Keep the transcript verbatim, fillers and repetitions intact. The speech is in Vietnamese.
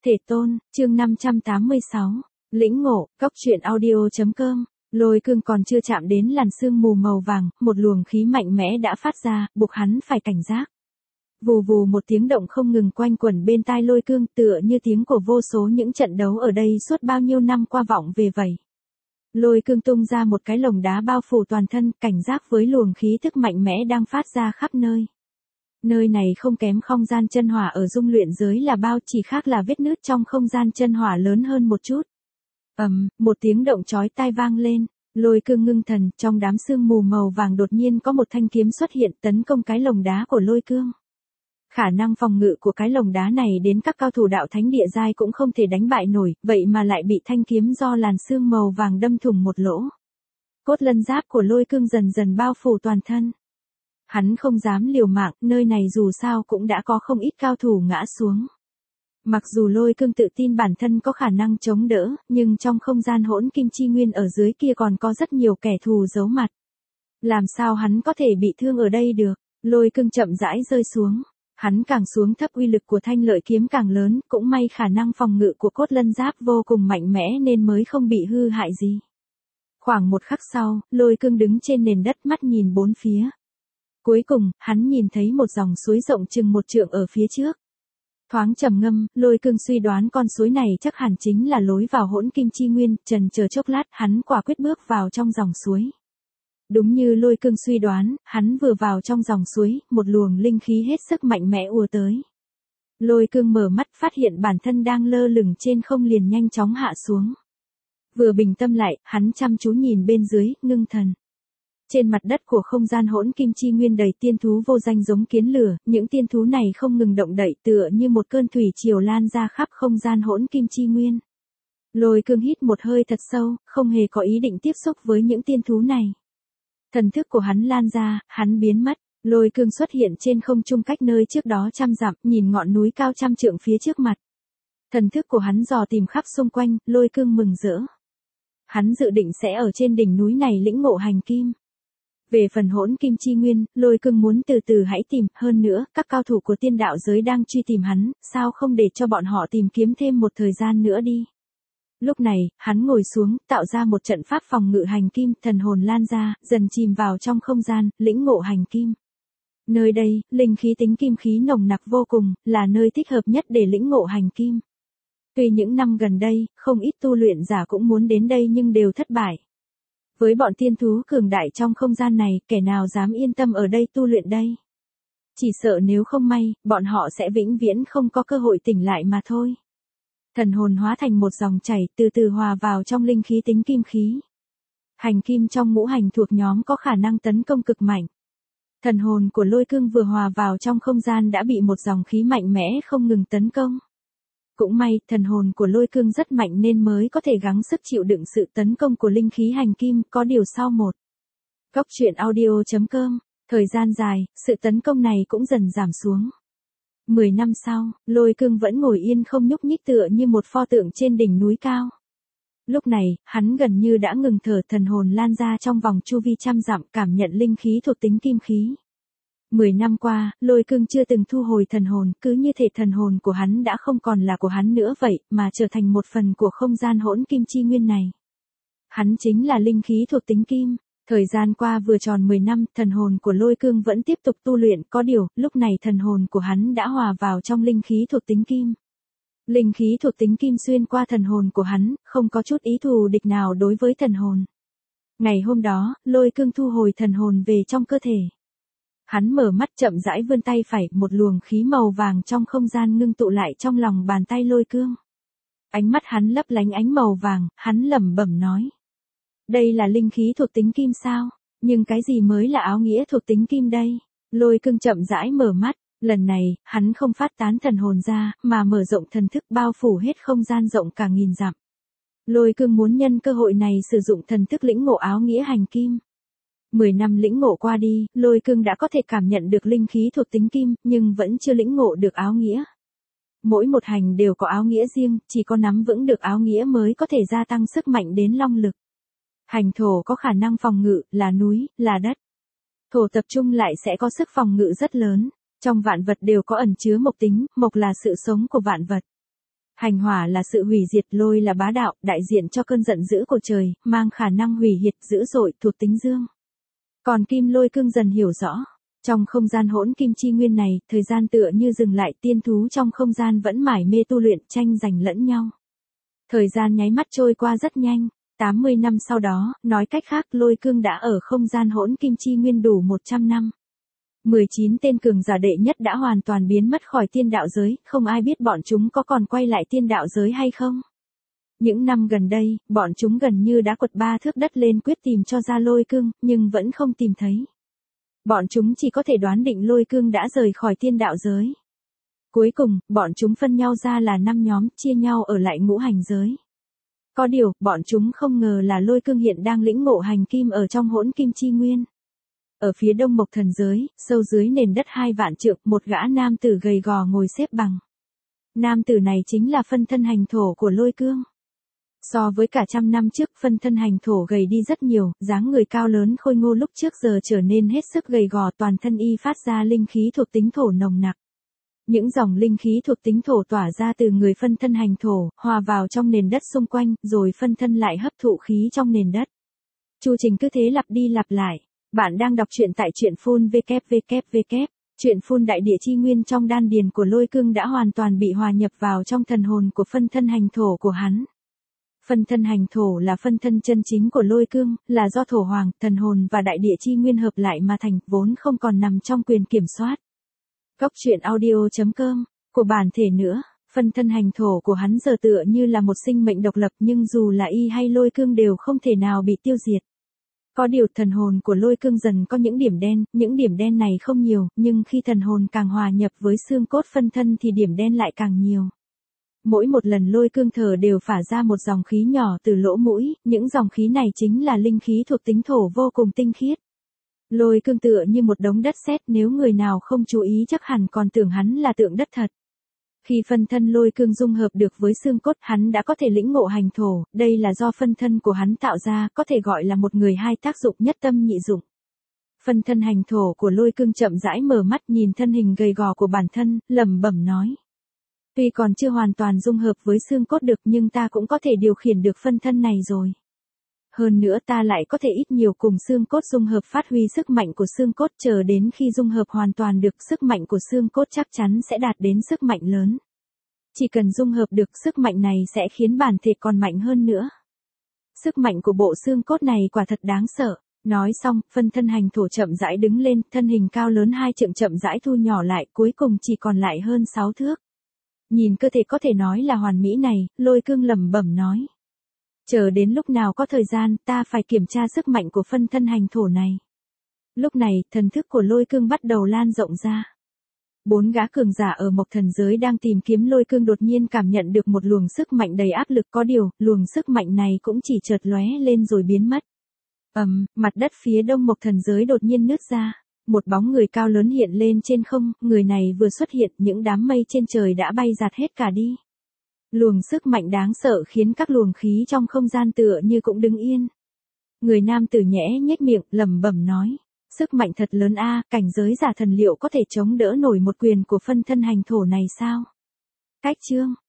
Thể tôn, chương năm trăm tám mươi sáu, lĩnh ngộ, cóc truyện audio chấm com. Lôi cương còn chưa chạm đến làn sương mù màu vàng, một luồng khí mạnh mẽ đã phát ra, buộc hắn phải cảnh giác. Vù vù một tiếng động không ngừng quanh quẩn bên tai lôi cương, tựa như tiếng của vô số những trận đấu ở đây suốt bao nhiêu năm qua vọng về vậy. Lôi cương tung ra một cái lồng đá bao phủ toàn thân, cảnh giác với luồng khí thức mạnh mẽ đang phát ra khắp nơi. Nơi này không kém không gian chân hỏa ở dung luyện giới là bao, chỉ khác là vết nứt trong không gian chân hỏa lớn hơn một chút. Ầm, um, một tiếng động chói tai vang lên, lôi cương ngưng thần, trong đám sương mù màu vàng đột nhiên có một thanh kiếm xuất hiện tấn công cái lồng đá của lôi cương. Khả năng phòng ngự của cái lồng đá này đến các cao thủ đạo thánh địa giai cũng không thể đánh bại nổi, vậy mà lại bị thanh kiếm do làn sương màu vàng đâm thủng một lỗ. Cốt lân giáp của lôi cương dần dần bao phủ toàn thân. Hắn không dám liều mạng, nơi này dù sao cũng đã có không ít cao thủ ngã xuống. Mặc dù lôi cương tự tin bản thân có khả năng chống đỡ, nhưng trong không gian hỗn kim chi nguyên ở dưới kia còn có rất nhiều kẻ thù giấu mặt. Làm sao hắn có thể bị thương ở đây được? Lôi cương chậm rãi rơi xuống. Hắn càng xuống thấp uy lực của thanh lợi kiếm càng lớn, cũng may khả năng phòng ngự của cốt lân giáp vô cùng mạnh mẽ nên mới không bị hư hại gì. Khoảng một khắc sau, lôi cương đứng trên nền đất mắt nhìn bốn phía. Cuối cùng, hắn nhìn thấy một dòng suối rộng chừng một trượng ở phía trước. Thoáng trầm ngâm, lôi cương suy đoán con suối này chắc hẳn chính là lối vào hỗn kim chi nguyên, chần chờ chốc lát hắn quả quyết bước vào trong dòng suối. Đúng như lôi cương suy đoán, hắn vừa vào trong dòng suối, một luồng linh khí hết sức mạnh mẽ ùa tới. Lôi cương mở mắt phát hiện bản thân đang lơ lửng trên không liền nhanh chóng hạ xuống. Vừa bình tâm lại, hắn chăm chú nhìn bên dưới, ngưng thần. Trên mặt đất của không gian hỗn kim chi nguyên đầy tiên thú vô danh giống kiến lửa, những tiên thú này không ngừng động đậy tựa như một cơn thủy triều lan ra khắp không gian hỗn kim chi nguyên. Lôi cương hít một hơi thật sâu, không hề có ý định tiếp xúc với những tiên thú này. Thần thức của hắn lan ra, hắn biến mất, lôi cương xuất hiện trên không trung cách nơi trước đó trăm dặm, nhìn ngọn núi cao trăm trượng phía trước mặt. Thần thức của hắn dò tìm khắp xung quanh, lôi cương mừng rỡ. Hắn dự định sẽ ở trên đỉnh núi này lĩnh ngộ hành kim. Về phần hỗn kim chi nguyên, lôi cương muốn từ từ hãy tìm, hơn nữa, các cao thủ của tiên đạo giới đang truy tìm hắn, sao không để cho bọn họ tìm kiếm thêm một thời gian nữa đi. Lúc này, hắn ngồi xuống, tạo ra một trận pháp phòng ngự hành kim, thần hồn lan ra, dần chìm vào trong không gian, lĩnh ngộ hành kim. Nơi đây, linh khí tính kim khí nồng nặc vô cùng, là nơi thích hợp nhất để lĩnh ngộ hành kim. Tuy những năm gần đây, không ít tu luyện giả cũng muốn đến đây nhưng đều thất bại. Với bọn tiên thú cường đại trong không gian này, kẻ nào dám yên tâm ở đây tu luyện đây? Chỉ sợ nếu không may, bọn họ sẽ vĩnh viễn không có cơ hội tỉnh lại mà thôi. Thần hồn hóa thành một dòng chảy, từ từ hòa vào trong linh khí tính kim khí. Hành kim trong ngũ hành thuộc nhóm có khả năng tấn công cực mạnh. Thần hồn của lôi cương vừa hòa vào trong không gian đã bị một dòng khí mạnh mẽ không ngừng tấn công. Cũng may, thần hồn của lôi cương rất mạnh nên mới có thể gắng sức chịu đựng sự tấn công của linh khí hành kim, có điều sau một. Cóc truyện audio chấm com, thời gian dài, sự tấn công này cũng dần giảm xuống. Mười năm sau, lôi cương vẫn ngồi yên không nhúc nhích tựa như một pho tượng trên đỉnh núi cao. Lúc này, hắn gần như đã ngừng thở, thần hồn lan ra trong vòng chu vi trăm dặm, cảm nhận linh khí thuộc tính kim khí. Mười năm qua, lôi cương chưa từng thu hồi thần hồn, cứ như thể thần hồn của hắn đã không còn là của hắn nữa vậy, mà trở thành một phần của không gian hỗn kim chi nguyên này. Hắn chính là linh khí thuộc tính kim. Thời gian qua vừa tròn mười năm, thần hồn của lôi cương vẫn tiếp tục tu luyện, có điều, lúc này thần hồn của hắn đã hòa vào trong linh khí thuộc tính kim. Linh khí thuộc tính kim xuyên qua thần hồn của hắn, không có chút ý thù địch nào đối với thần hồn. Ngày hôm đó, lôi cương thu hồi thần hồn về trong cơ thể. Hắn mở mắt chậm rãi vươn tay phải, một luồng khí màu vàng trong không gian ngưng tụ lại trong lòng bàn tay lôi cương. Ánh mắt hắn lấp lánh ánh màu vàng, hắn lẩm bẩm nói. Đây là linh khí thuộc tính kim sao? Nhưng cái gì mới là áo nghĩa thuộc tính kim đây? Lôi cương chậm rãi mở mắt, lần này, hắn không phát tán thần hồn ra, mà mở rộng thần thức bao phủ hết không gian rộng cả nghìn dặm. Lôi cương muốn nhân cơ hội này sử dụng thần thức lĩnh ngộ áo nghĩa hành kim. Mười năm lĩnh ngộ qua đi, lôi cương đã có thể cảm nhận được linh khí thuộc tính kim, nhưng vẫn chưa lĩnh ngộ được áo nghĩa. Mỗi một hành đều có áo nghĩa riêng, chỉ có nắm vững được áo nghĩa mới có thể gia tăng sức mạnh đến long lực. Hành thổ có khả năng phòng ngự, là núi, là đất. Thổ tập trung lại sẽ có sức phòng ngự rất lớn. Trong vạn vật đều có ẩn chứa mộc tính, mộc là sự sống của vạn vật. Hành hỏa là sự hủy diệt, lôi là bá đạo, đại diện cho cơn giận dữ của trời, mang khả năng hủy diệt dữ dội, thuộc tính dương. Còn kim lôi cương dần hiểu rõ. Trong không gian hỗn kim chi nguyên này, thời gian tựa như dừng lại, tiên thú trong không gian vẫn mải mê tu luyện, tranh giành lẫn nhau. Thời gian nháy mắt trôi qua rất nhanh, tám mươi năm sau đó, nói cách khác lôi cương đã ở không gian hỗn kim chi nguyên đủ một trăm năm. mười chín tên cường giả đệ nhất đã hoàn toàn biến mất khỏi tiên đạo giới, không ai biết bọn chúng có còn quay lại tiên đạo giới hay không. Những năm gần đây, bọn chúng gần như đã quật ba thước đất lên quyết tìm cho ra lôi cương, nhưng vẫn không tìm thấy. Bọn chúng chỉ có thể đoán định lôi cương đã rời khỏi tiên đạo giới. Cuối cùng, bọn chúng phân nhau ra là năm nhóm, chia nhau ở lại ngũ hành giới. Có điều, bọn chúng không ngờ là lôi cương hiện đang lĩnh ngộ hành kim ở trong hỗn kim chi nguyên. Ở phía đông mộc thần giới, sâu dưới nền đất hai vạn trượng, một gã nam tử gầy gò ngồi xếp bằng. Nam tử này chính là phân thân hành thổ của lôi cương. So với cả trăm năm trước, phân thân hành thổ gầy đi rất nhiều, dáng người cao lớn khôi ngô lúc trước giờ trở nên hết sức gầy gò, toàn thân y phát ra linh khí thuộc tính thổ nồng nặc. Những dòng linh khí thuộc tính thổ tỏa ra từ người phân thân hành thổ, hòa vào trong nền đất xung quanh, rồi phân thân lại hấp thụ khí trong nền đất. Chu trình cứ thế lặp đi lặp lại. Bạn đang đọc truyện tại truyện phun vê kép vê kép vê kép. Truyện phun đại địa chi nguyên trong đan điền của lôi cương đã hoàn toàn bị hòa nhập vào trong thần hồn của phân thân hành thổ của hắn. Phân thân hành thổ là phân thân chân chính của lôi cương, là do thổ hoàng, thần hồn và đại địa chi nguyên hợp lại mà thành, vốn không còn nằm trong quyền kiểm soát. Góc truyện audio chấm com, của bản thể nữa, phân thân hành thổ của hắn giờ tựa như là một sinh mệnh độc lập, nhưng dù là y hay lôi cương đều không thể nào bị tiêu diệt. Có điều thần hồn của lôi cương dần có những điểm đen, những điểm đen này không nhiều, nhưng khi thần hồn càng hòa nhập với xương cốt phân thân thì điểm đen lại càng nhiều. Mỗi một lần lôi cương thở đều phả ra một dòng khí nhỏ từ lỗ mũi, những dòng khí này chính là linh khí thuộc tính thổ vô cùng tinh khiết. Lôi cương tựa như một đống đất sét, nếu người nào không chú ý chắc hẳn còn tưởng hắn là tượng đất thật. Khi phân thân lôi cương dung hợp được với xương cốt, hắn đã có thể lĩnh ngộ hành thổ, đây là do phân thân của hắn tạo ra, có thể gọi là một người hai tác dụng nhất tâm nhị dụng. Phân thân hành thổ của lôi cương chậm rãi mở mắt nhìn thân hình gầy gò của bản thân, lẩm bẩm nói. Tuy còn chưa hoàn toàn dung hợp với xương cốt được nhưng ta cũng có thể điều khiển được phân thân này rồi. Hơn nữa ta lại có thể ít nhiều cùng xương cốt dung hợp phát huy sức mạnh của xương cốt, chờ đến khi dung hợp hoàn toàn được sức mạnh của xương cốt chắc chắn sẽ đạt đến sức mạnh lớn. Chỉ cần dung hợp được sức mạnh này sẽ khiến bản thể còn mạnh hơn nữa. Sức mạnh của bộ xương cốt này quả thật đáng sợ. Nói xong, phân thân hành thổ chậm rãi đứng lên, thân hình cao lớn hai trượng chậm rãi thu nhỏ lại, cuối cùng chỉ còn lại hơn sáu thước. Nhìn cơ thể có thể nói là hoàn mỹ này, lôi cương lẩm bẩm nói. Chờ đến lúc nào có thời gian, ta phải kiểm tra sức mạnh của phân thân hành thổ này. Lúc này, thần thức của lôi cương bắt đầu lan rộng ra. Bốn gã cường giả ở mộc thần giới đang tìm kiếm lôi cương đột nhiên cảm nhận được một luồng sức mạnh đầy áp lực, có điều, luồng sức mạnh này cũng chỉ chợt lóe lên rồi biến mất. Ầm, um, mặt đất phía đông mộc thần giới đột nhiên nứt ra. Một bóng người cao lớn hiện lên trên không, người này vừa xuất hiện, những đám mây trên trời đã bay giạt hết cả đi. Luồng sức mạnh đáng sợ khiến các luồng khí trong không gian tựa như cũng đứng yên. Người nam tử nhẽ nhếch miệng, lẩm bẩm nói. Sức mạnh thật lớn a, cảnh giới giả thần liệu có thể chống đỡ nổi một quyền của phân thân hành thổ này sao? Cách chương,